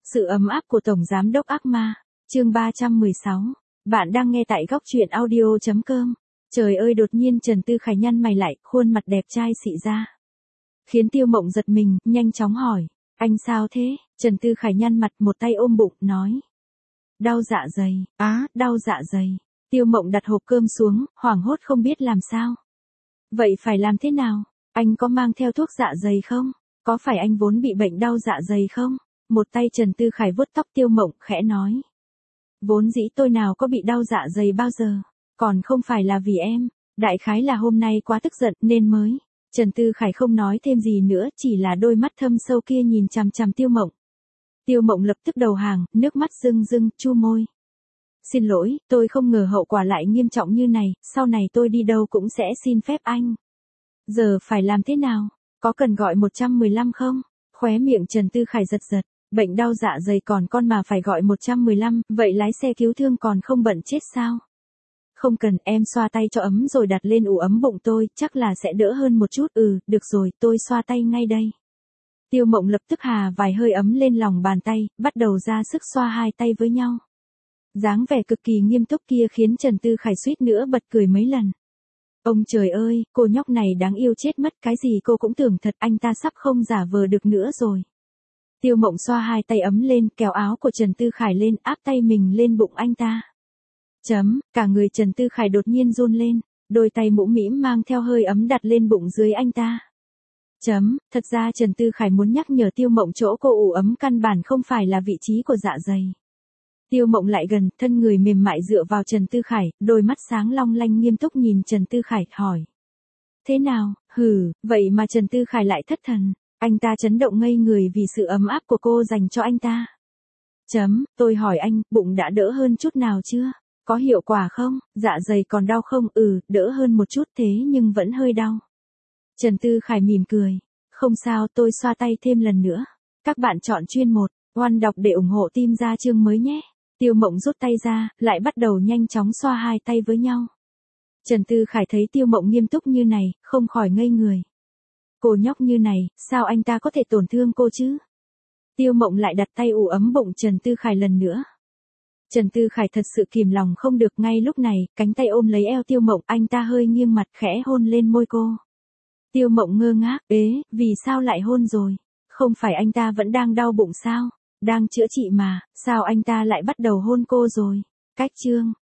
Sự ấm áp của Tổng Giám đốc ác ma, chương 316. Bạn đang nghe tại góc truyện audio.com. Trời ơi, đột nhiên Trần Tư Khải nhăn mày lại, khuôn mặt đẹp trai xị ra. Khiến Tiêu Mộng giật mình, nhanh chóng hỏi, anh sao thế? Trần Tư Khải nhăn mặt, một tay ôm bụng, nói. Đau dạ dày, đau dạ dày. Tiêu Mộng đặt hộp cơm xuống, hoảng hốt không biết làm sao. Vậy phải làm thế nào? Anh có mang theo thuốc dạ dày không? Có phải anh vốn bị bệnh đau dạ dày không? Một tay Trần Tư Khải vuốt tóc Tiêu Mộng, khẽ nói. Vốn dĩ tôi nào có bị đau dạ dày bao giờ, còn không phải là vì em, đại khái là hôm nay quá tức giận nên mới. Trần Tư Khải không nói thêm gì nữa, chỉ là đôi mắt thâm sâu kia nhìn chằm chằm Tiêu Mộng. Tiêu Mộng lập tức đầu hàng, nước mắt rưng rưng, chu môi. Xin lỗi, tôi không ngờ hậu quả lại nghiêm trọng như này, sau này tôi đi đâu cũng sẽ xin phép anh. Giờ phải làm thế nào? Có cần gọi 115 không? Khóe miệng Trần Tư Khải giật giật. Bệnh đau dạ dày còn con mà phải gọi 115, vậy lái xe cứu thương còn không bận chết sao? Không cần, em xoa tay cho ấm rồi đặt lên ủ ấm bụng tôi, chắc là sẽ đỡ hơn một chút. Được rồi, tôi xoa tay ngay đây. Tiêu Mộng lập tức hà vài hơi ấm lên lòng bàn tay, bắt đầu ra sức xoa hai tay với nhau. Dáng vẻ cực kỳ nghiêm túc kia khiến Trần Tư Khải suýt nữa bật cười mấy lần. Ông trời ơi, cô nhóc này đáng yêu chết mất, cái gì cô cũng tưởng thật, anh ta sắp không giả vờ được nữa rồi. Tiêu Mộng xoa hai tay ấm lên, kéo áo của Trần Tư Khải lên, áp tay mình lên bụng anh ta. Cả người Trần Tư Khải đột nhiên run lên, đôi tay mũm mĩm mang theo hơi ấm đặt lên bụng dưới anh ta. Thật ra Trần Tư Khải muốn nhắc nhở Tiêu Mộng chỗ cô ủ ấm căn bản không phải là vị trí của dạ dày. Tiêu Mộng lại gần, thân người mềm mại dựa vào Trần Tư Khải, đôi mắt sáng long lanh nghiêm túc nhìn Trần Tư Khải, hỏi. Thế nào? Vậy mà Trần Tư Khải lại thất thần. Anh ta chấn động ngây người vì sự ấm áp của cô dành cho anh ta. Tôi hỏi anh, bụng đã đỡ hơn chút nào chưa? Có hiệu quả không? Dạ dày còn đau không? Đỡ hơn một chút thế nhưng vẫn hơi đau. Trần Tư Khải mỉm cười. Không sao, tôi xoa tay thêm lần nữa. Các bạn chọn chuyên 1, One đọc để ủng hộ team ra chương mới nhé. Tiêu Mộng rút tay ra, lại bắt đầu nhanh chóng xoa hai tay với nhau. Trần Tư Khải thấy Tiêu Mộng nghiêm túc như này, không khỏi ngây người. Cô nhóc như này, sao anh ta có thể tổn thương cô chứ? Tiêu Mộng lại đặt tay ủ ấm bụng Trần Tư Khải lần nữa. Trần Tư Khải thật sự kìm lòng không được, ngay lúc này, cánh tay ôm lấy eo Tiêu Mộng, anh ta hơi nghiêng mặt khẽ hôn lên môi cô. Tiêu Mộng ngơ ngác, vì sao lại hôn rồi? Không phải anh ta vẫn đang đau bụng sao? Đang chữa trị mà, sao anh ta lại bắt đầu hôn cô rồi? Cách chương